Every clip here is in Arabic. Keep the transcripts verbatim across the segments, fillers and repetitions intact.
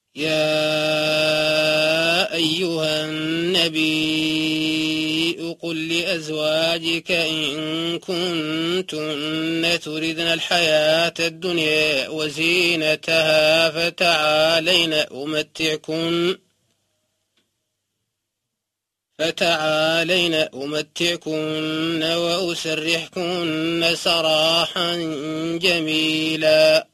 يا أيها النبي قل لأزواجك إن كنتن تردن الحياة الدنيا وزينتها فتعالين أمتعكن فتعالين أمتعكن وأسرحكن سراحا جميلا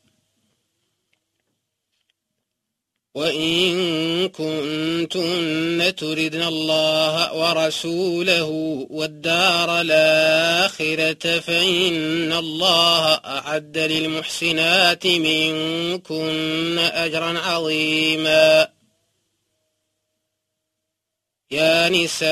وإن كنتن تردن الله ورسوله والدار الآخرة فإن الله أعد للمحسنات منكن أجرا عظيما. يا نساء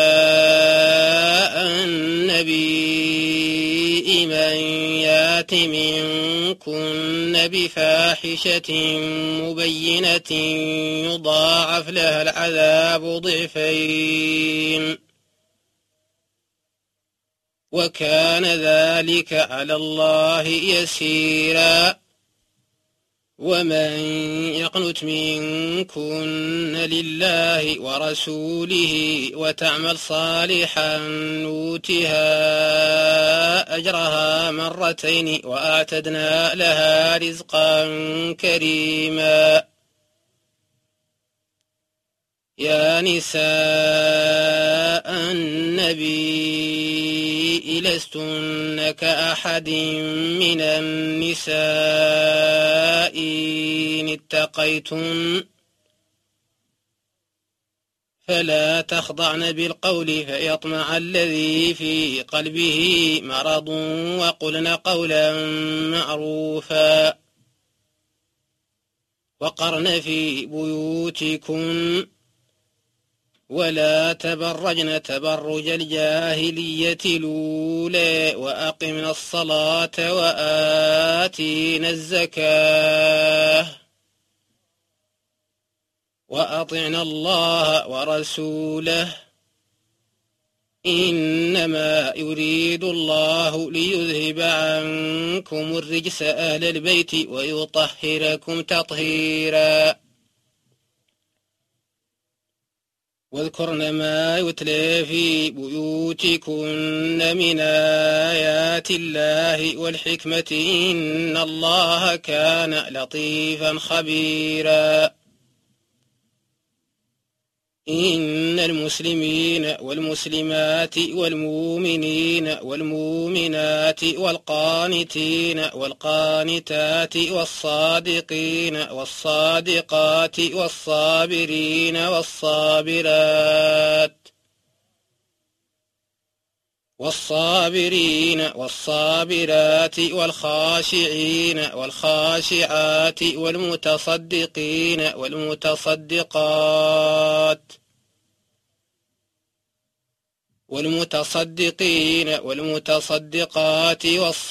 النبي من يات منكن بفاحشة مبينة يضاعف لها العذاب ضعفين وكان ذلك على الله يسيرا. ومن يقنت منكن لله ورسوله وتعمل صالحا نوتها أجرها مرتين وأعتدنا لها رزقا كريما. يا نساء النبي لستن كأحد من النساء إن اتقيتن فلا تخضعن بالقول فيطمع الذي في قلبه مرض وقلن قولا معروفا وقرن في بيوتكن ولا تبرجن تبرج الجاهلية الأولى وأقمنا الصلاة وآتينا الزكاة وأطعنا الله ورسوله إنما يريد الله ليذهب عنكم الرجس أهل البيت ويطهركم تطهيرا. واذكرن ما يتلى في بيوتكن من آيات الله والحكمة إن الله كان لطيفا خبيرا. إن المسلمين والمسلمات والمؤمنين والمؤمنات والقانتين والقانتات والصادقين والصادقات والصابرين والصابرات والصابرين والصابرات والخاشعين والخاشعات والمتصدقين والمتصدقات والمتصدقين والمتصدقات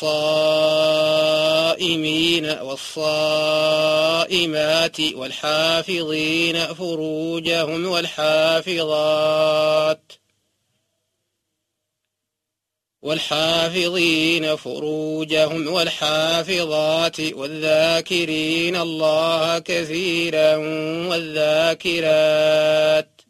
والصائمين والصائمات والحافظين فروجهم والحافظات والحافظين فروجهم والحافظات والذاكرين الله كثيرا والذاكرات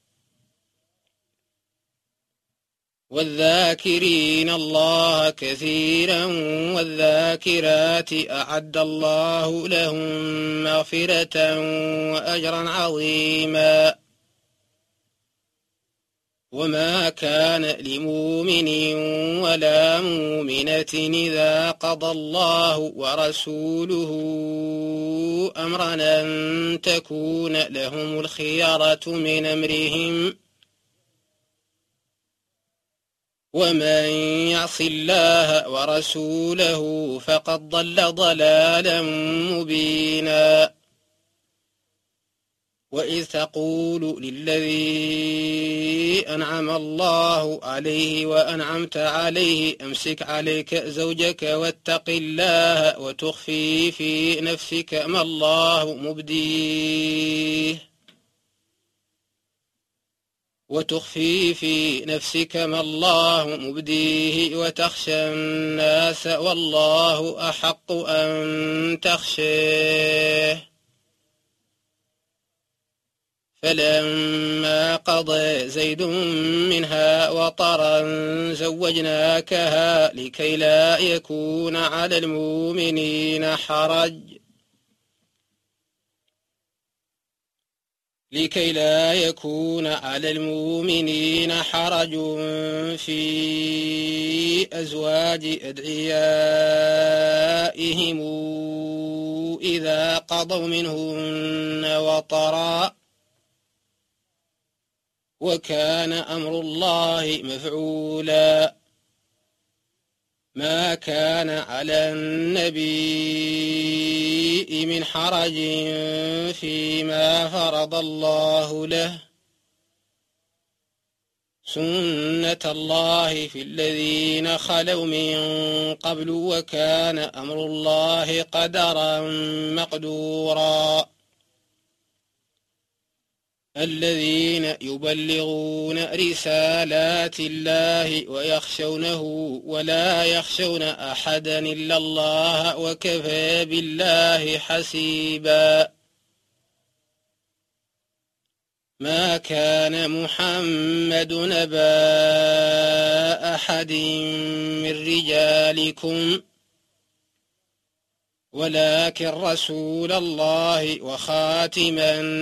والذاكرين الله كثيرا والذاكرات أعد الله لهم مغفرة وأجرا عظيما. وما كان لمؤمن ولا مؤمنة إذا قضى الله ورسوله أمرا أن تكون لهم الخيرة من أمرهم ومن يعص الله ورسوله فقد ضل ضلالا مبينا. وإذ تقول للذي أنعم الله عليه وأنعمت عليه أمسك عليك زوجك واتق الله وتخفي في نفسك ما الله مبديه وتخفي في نفسك ما الله مبديه وتخشى الناس والله أحق أن تخشيه فلما قضى زيد منها وطرا زوجناكها لكي لا يكون على المؤمنين حرج لكي لا يكون على المؤمنين حرج في أزواج أدعيائهم إذا قضوا منهن وطرا وكان أمر الله مفعولا ما كان على النبي من حرج فيما فرض الله له سنة الله في الذين خلوا من قبل وكان أمر الله قدرا مقدورا الذين يبلغون رسالات الله ويخشونه ولا يخشون أحدا إلا الله وكفى بالله حسيبا ما كان محمد نبا أحد من رجالكم ولكن رسول الله وخاتم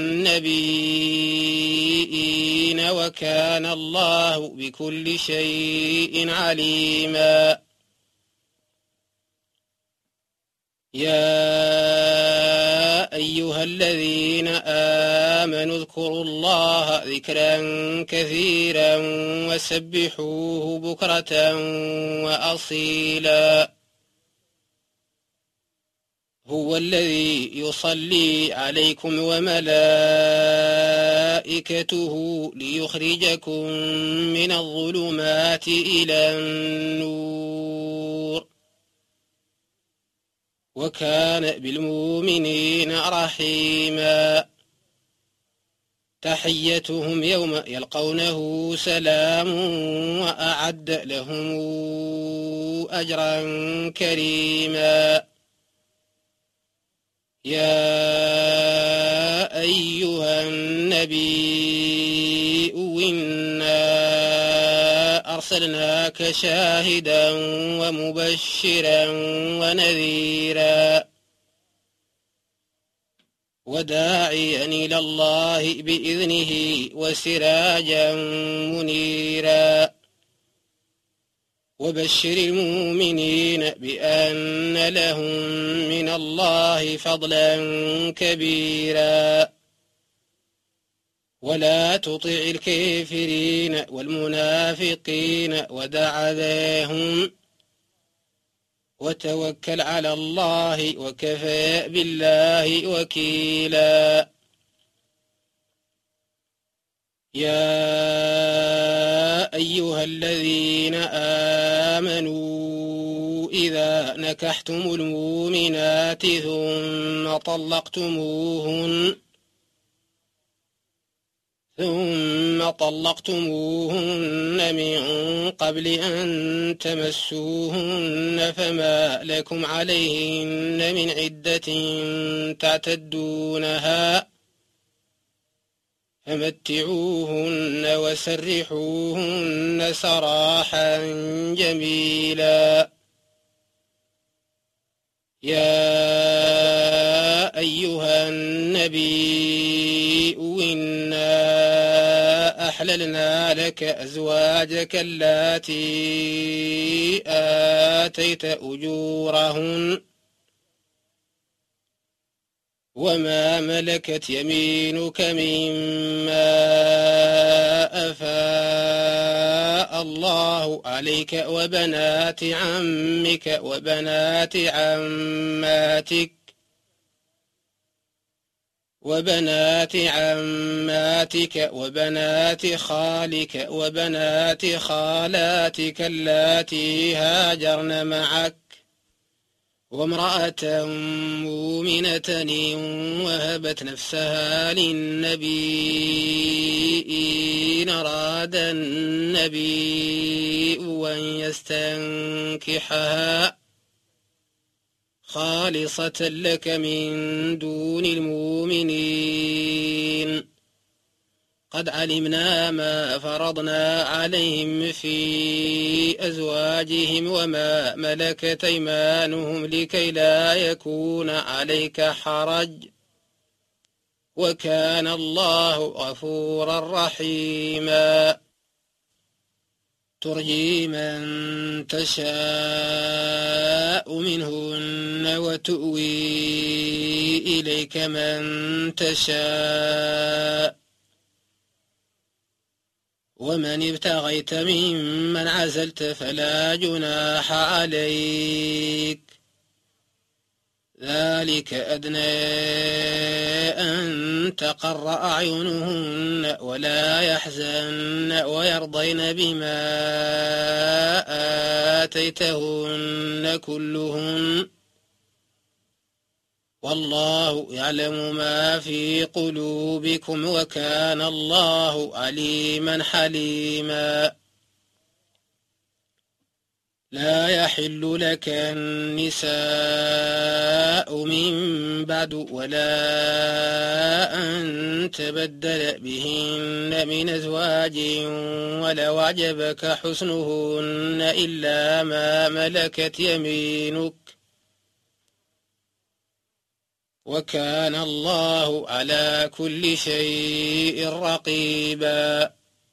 النبيين وكان الله بكل شيء عليما يا أيها الذين آمنوا اذكروا الله ذكرا كثيرا وسبحوه بكرة وأصيلا هو الذي يصلي عليكم وملائكته ليخرجكم من الظلمات إلى النور وكان بالمؤمنين رحيما تحيتهم يوم يلقونه سلام وأعد لهم أجرا كريما يا أيها النبي إنا أرسلناك شاهدا ومبشرا ونذيرا وداعيا إلى الله بإذنه وسراجا منيرا وبشر المؤمنين بأن لهم من الله فضلا كبيرا ولا تطع الكافرين والمنافقين ودع ذاهم وتوكل على الله وكفى بالله وكيلا يا أيها الذين آمنوا إذا نكحتم المؤمنات ثم طلقتموهن ثم طلقتموهن من قبل أن تمسوهن فما لكم عليهن من عدة تعتدونها فمتعوهن وسرحوهن سراحا جميلا يا أيها النبي إنا أحللنا لك أزواجك اللاتي آتيت أجورهن وما ملكت يمينك مما أفاء الله عليك وبنات عمك وبنات عماتك وبنات عماتك وبنات خالك وبنات خالاتك اللاتي هاجرن معك وامرأة مؤمنة إن وهبت نفسها للنبي إن أراد النبي أن يستنكحها خالصة لك من دون المؤمنين قد علمنا ما فرضنا عليهم في أزواجهم وما ملكت أيمانهم لكي لا يكون عليك حرج وكان الله غفورا رحيما ترجي من تشاء منهن وتؤوي إليك من تشاء ومن ابتغيت ممن عزلت فلا جناح عليك ذلك أدنى أن تقر أعينهن ولا يحزن ويرضين بما آتيتهن كلهن والله يعلم ما في قلوبكم وكان الله عليما حليما لا يحل لك النساء من بعد ولا أن تبدل بهن من أزواج ولو أعجبك حسنهن إلا ما ملكت يمينك وكان الله على كل شيء رقيبا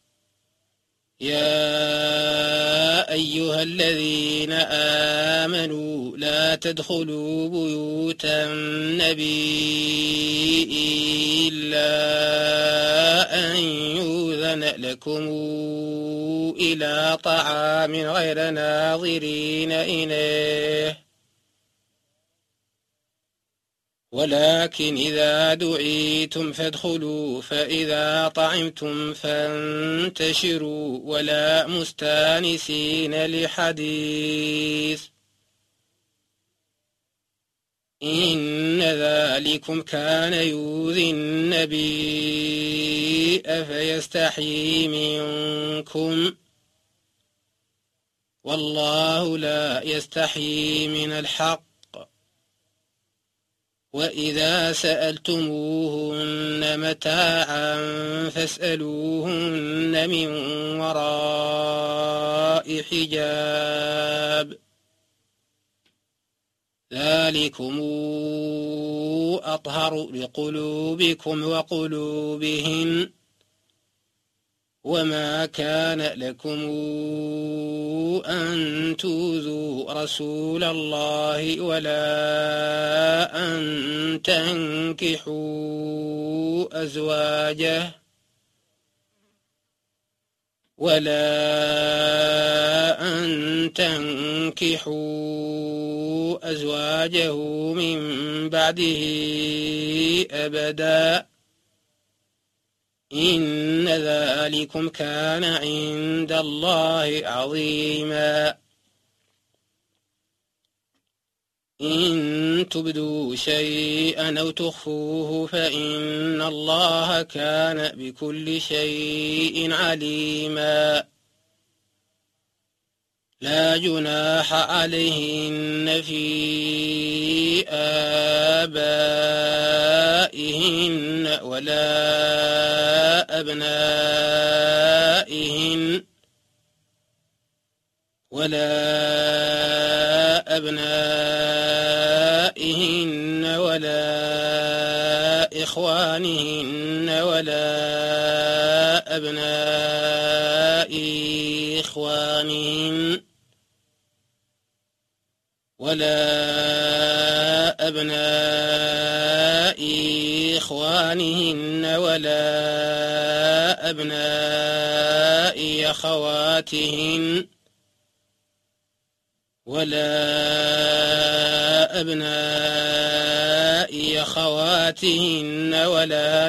يا أيها الذين آمنوا لا تدخلوا بيوت النبي إلا أن يؤذن لكم إلى طعام غير ناظرين إناه ولكن إذا دعيتم فادخلوا فإذا طعمتم فانتشروا ولا مستانسين لحديث إن ذلكم كان يؤذي النبي فيستحيي منكم والله لا يستحيي من الحق وإذا سألتموهن متاعا فاسألوهن من وراء حجاب ذلكم أطهر لقلوبكم وقلوبهن وما كان لكم أن تؤذوا رسول الله ولا أن تنكحوا أزواجه ولا أن تنكحوا أزواجه من بعده أبدا إن ذلكم كان عند الله عظيما إن تبدوا شيئا أو تخفوه فإن الله كان بكل شيء عليما لا جناح عليهن في آبائهن ولا أبنائهن ولا أبنائهن ولا إخوانهن ولا أبناء إخوانهن ولا أبناء إخوانهن ولا أبناء أخواتهن ولا أبناء أخواتهن ولا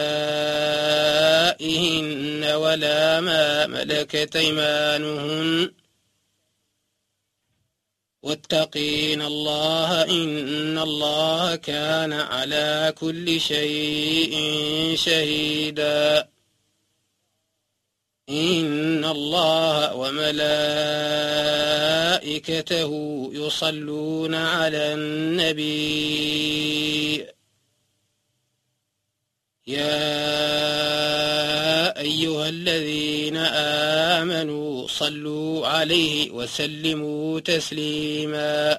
نسائهن ولا ما ملكت أيمانهن واتقين الله إن الله كان على كل شيء شهيدا إن الله وملائكته يصلون على النبي يا أيها الذين آمنوا صلوا عليه وسلموا تسليما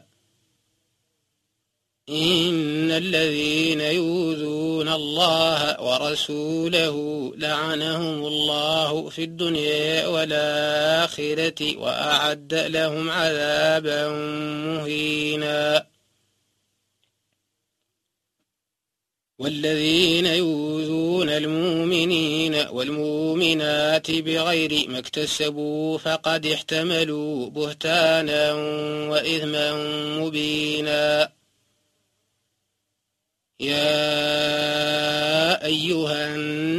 إن الذين يؤذون الله ورسوله لعنهم الله في الدنيا والآخرة وأعد لهم عذابا مهينا والذين يؤذون المؤمنين والمؤمنات بغير ما اكتسبوا فقد احتملوا بهتانا وإثما مبينا يا أيها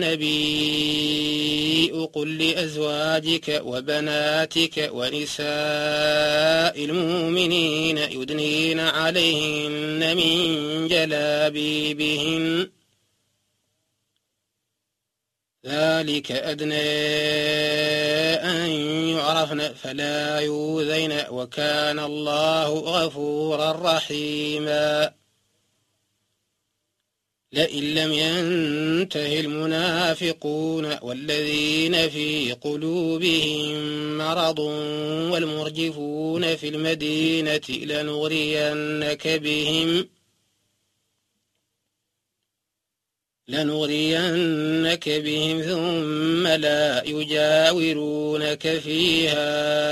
النبي قل لأزواجك وبناتك ونساء المؤمنين يدنين عليهن من جلابيبهن ذلك أدنى أن يعرفن فلا يؤذين وكان الله غفورا رحيما لئن لم ينته المنافقون والذين في قلوبهم مرض والمرجفون في المدينة لنغرينك بهم لنغرينك بهم ثم لا يجاورونك فيها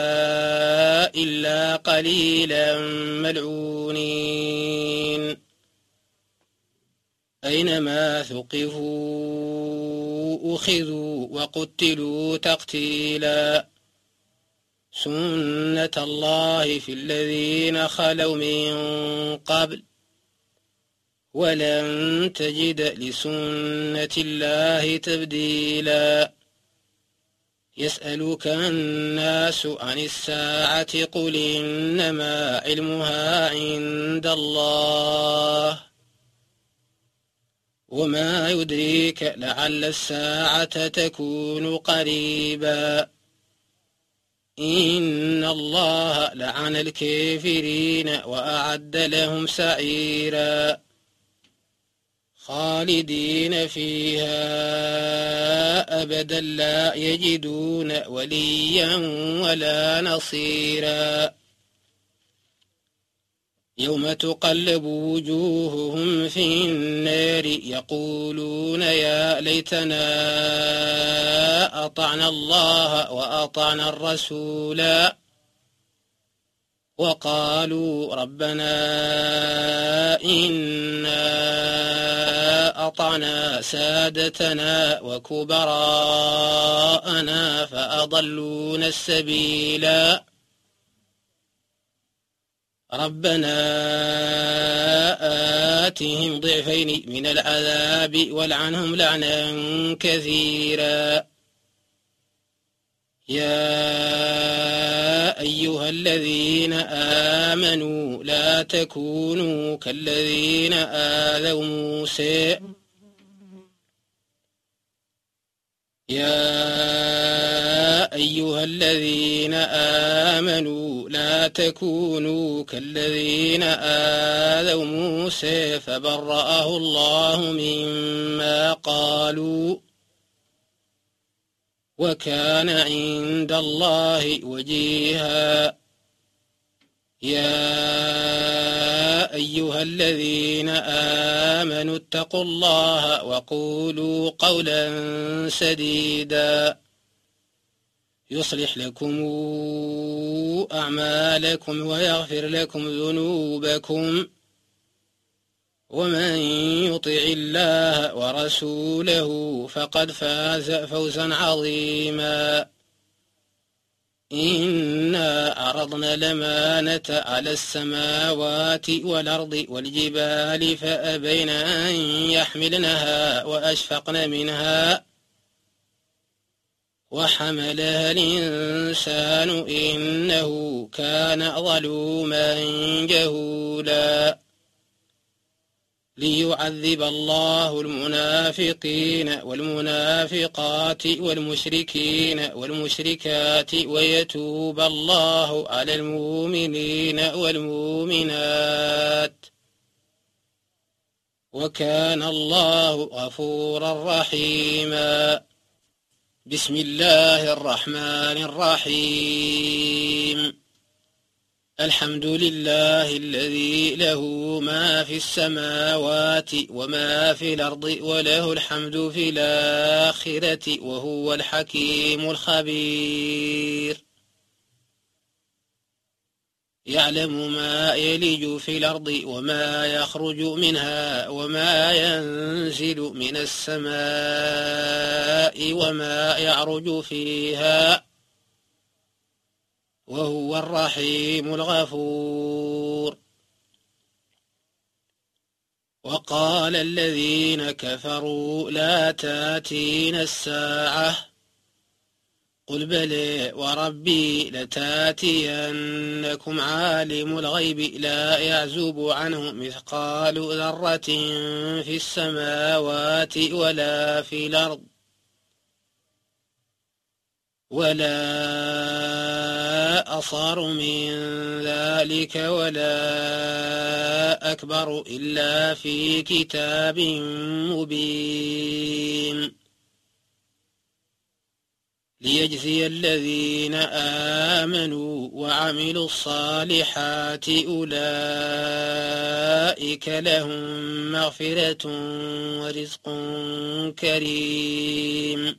إلا قليلا ملعونين أينما ثقفوا أخذوا وقتلوا تقتيلا سنة الله في الذين خلوا من قبل ولن تجد لسنة الله تبديلا يسألك الناس عن الساعة قل إنما علمها عند الله وما يدريك لعل الساعة تكون قريبا إن الله لعن الكافرين وأعد لهم سعيرا خالدين فيها أبدا لا يجدون وليا ولا نصيرا يوم تقلب وجوههم في النار يقولون يا ليتنا أطعنا الله وأطعنا الرسولا وقالوا ربنا إنا أطعنا سادتنا وكبراءنا فأضلونا السبيلا ربنا آتهم ضعفين من العذاب والعنهم لعنا كثيرا يا أيها الذين آمنوا لا تكونوا كالذين آذوا موسى يا أيها الذين آمنوا لا تكونوا كالذين آذوا موسى فبرأه الله مما قالوا وكان عند الله وجيها يا أيها الذين آمنوا اتقوا الله وقولوا قولا سديدا يصلح لكم أعمالكم ويغفر لكم ذنوبكم ومن يطع الله ورسوله فقد فاز فوزا عظيما إنا عرضنا الأمانة على السماوات والأرض والجبال فأبين أن يحملنها وأشفقن منها وحملها الإنسان إنه كان ظلوما جهولا ليعذب الله المنافقين والمنافقات والمشركين والمشركات ويتوب الله على المؤمنين والمؤمنات وكان الله غفورا رحيما بسم الله الرحمن الرحيم الحمد لله الذي له ما في السماوات وما في الأرض وله الحمد في الآخرة وهو الحكيم الخبير يعلم ما يلج في الأرض وما يخرج منها وما ينزل من السماء وما يعرج فيها وهو الرحيم الغفور وقال الذين كفروا لا تاتين الساعة قل بلى وربي لتاتينكم عالم الغيب لا يعزب عنه مثقال ذرة في السماوات ولا في الأرض ولا أصغر من ذلك ولا أكبر إلا في كتاب مبين ليجزي الذين آمنوا وعملوا الصالحات أولئك لهم مغفرة ورزق كريم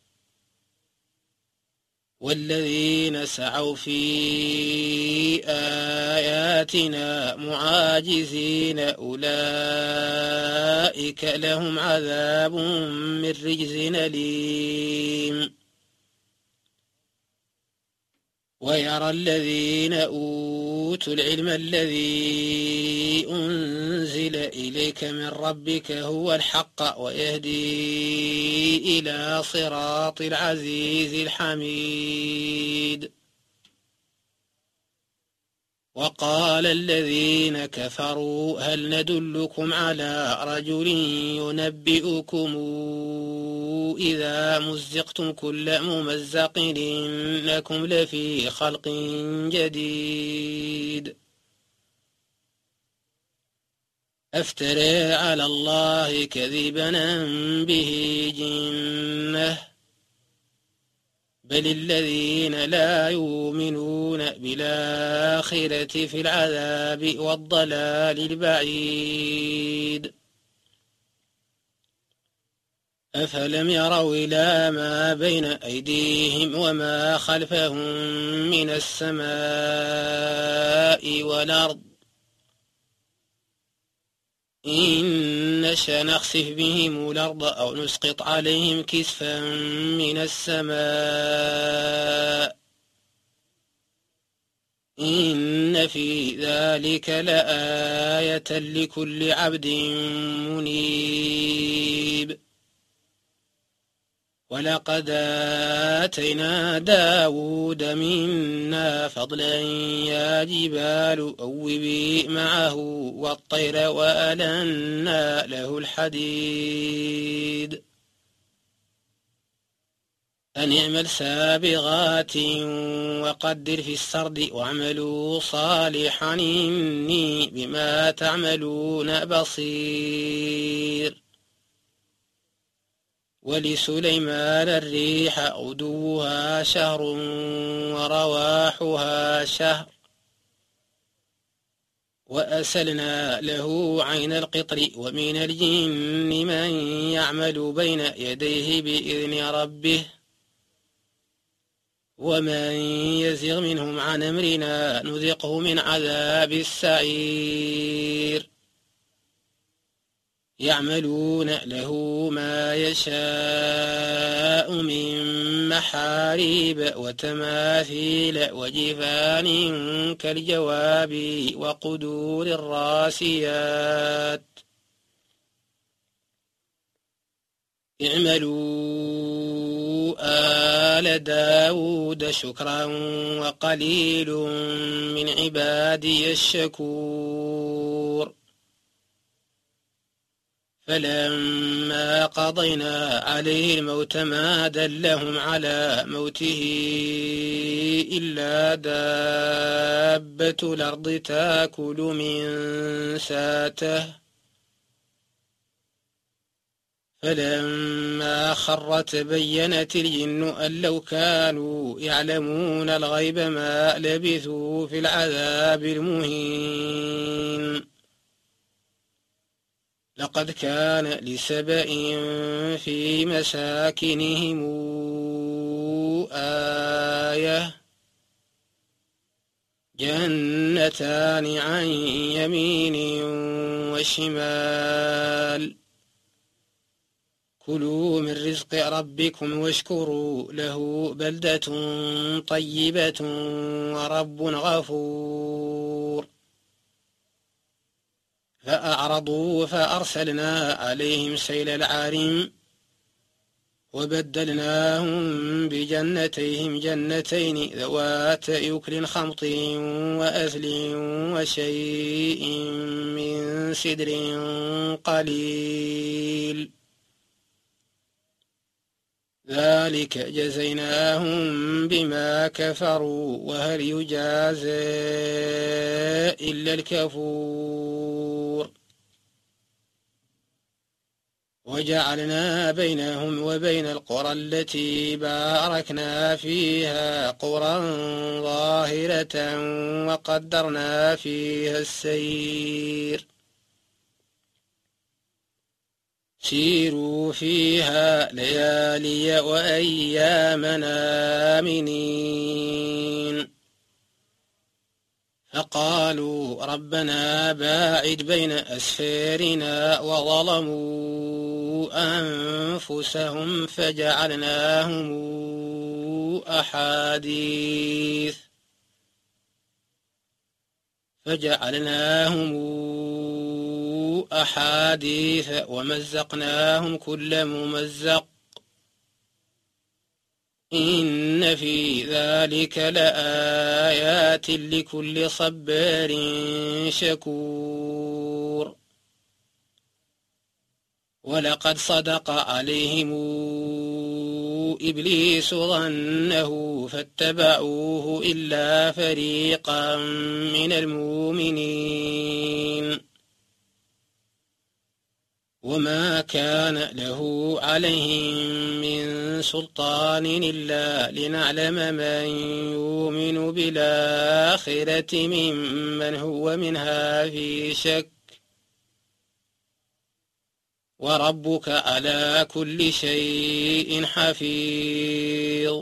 والذين سعوا في آياتنا معاجزين أولئك لهم عذاب من رجز أليم ويرى الذين أوتوا العلم الذي أنزل إليك من ربك هو الحق ويهدي إلى صراط العزيز الحميد وقال الذين كفروا هل ندلكم على رجل ينبئكم إذا مزقتم كل ممزق إنكم لفي خلق جديد أفترى على الله كذبا أم به جنة بل الذين لا يؤمنون بالآخرة في العذاب والضلال البعيد أفلم يروا إلى ما بين أيديهم وما خلفهم من السماء والأرض إن نشأ نخسف بهم الأرض أو نسقط عليهم كسفا من السماء إن في ذلك لآية لكل عبد منيب ولقد آتينا داود منا فضلا يا جبال أوبي معه والطير وألنا له الحديد أن اعمل سابغات وقدر في السرد واعملوا صالحا إني بما تعملون بصير ولسليمان الريح غدوها شهر ورواحها شهر وأسلنا له عين القطر ومن الجن من يعمل بين يديه بإذن ربه ومن يزغ منهم عن أمرنا نذقه من عذاب السعير يعملون له ما يشاء من محاريب وتماثيل وجفان كالجواب وقدور الراسيات اعملوا آل داود شكرا وقليل من عبادي الشكور فلما قضينا عليه الموت ما دلهم على موته إلا دابة الأرض تأكل من ساته فلما خر تبينت الجن أن لو كانوا يعلمون الغيب ما لبثوا في العذاب المهين. لقد كان لسبإ في مساكنهم آية جنتان عن يمين وشمال كلوا من رزق ربكم واشكروا له بلدة طيبة ورب غفور. فأعرضوا فأرسلنا عليهم سيل العارم وبدلناهم بجنتيهم جنتين ذوات يكل خمط وأثل وشيء من سدر قليل ذلك جزيناهم بما كفروا وهل يجازى إلا الكفور. وجعلنا بينهم وبين القرى التي باركنا فيها قرى ظاهرة وقدرنا فيها السير سيروا فيها ليالي وأيامنا آمنين. فقالوا ربنا باعد بين أسفارنا وظلموا أنفسهم فجعلناهم أحاديث فجعلناهم أحاديث ومزقناهم كل ممزق إن في ذلك لآيات لكل صبار شكور. ولقد صدق عليهم إبليس ظنه فاتبعوه إلا فريقا من المؤمنين وما كان له عليهم من سلطان إلا لنعلم من يؤمن بالآخرة ممن هو منها في شك وربك على كل شيء حفيظ.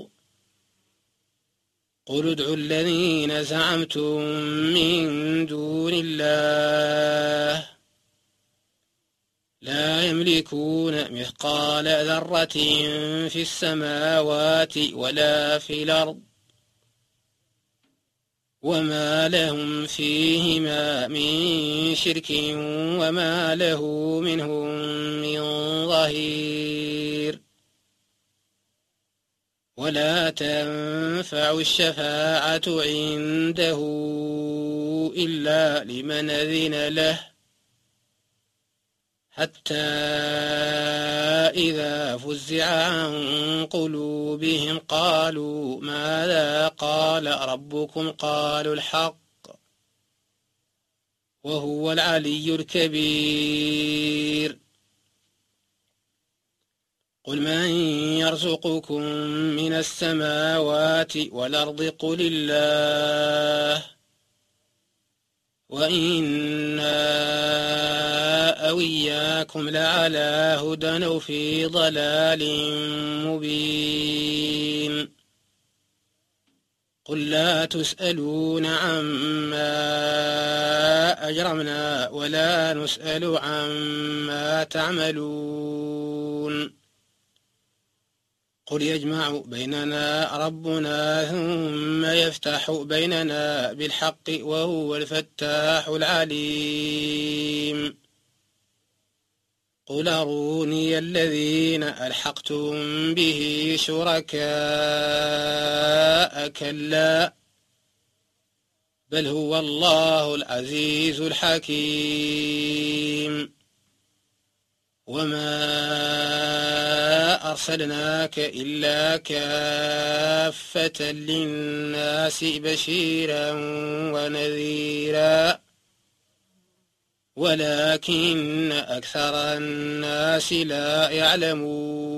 قل ادعوا الذين زعمتم من دون الله لا يملكون مثقال ذرة في السماوات ولا في الأرض وما لهم فيهما من شرك وما له منهم من ظهير. ولا تنفع الشفاعة عنده إلا لمن أذن له حتى إذا فزع عن قلوبهم قالوا ماذا قال ربكم قالوا الحق وهو العلي الكبير. قل من يرزقكم من السماوات والأرض قل الله وإنا أو إياكم لعلى هدى أو في ضلال مبين. قل لا تسألون عما أجرمنا ولا نسأل عما تعملون. قل يجمع بيننا ربنا ثم يفتح بيننا بالحق وهو الفتاح العليم. قل أروني الذين ألحقتم به شركاء كلا بل هو الله العزيز الحكيم. وما أرسلناك إلا كافة للناس بشيرا ونذيرا ولكن أكثر الناس لا يعلمون.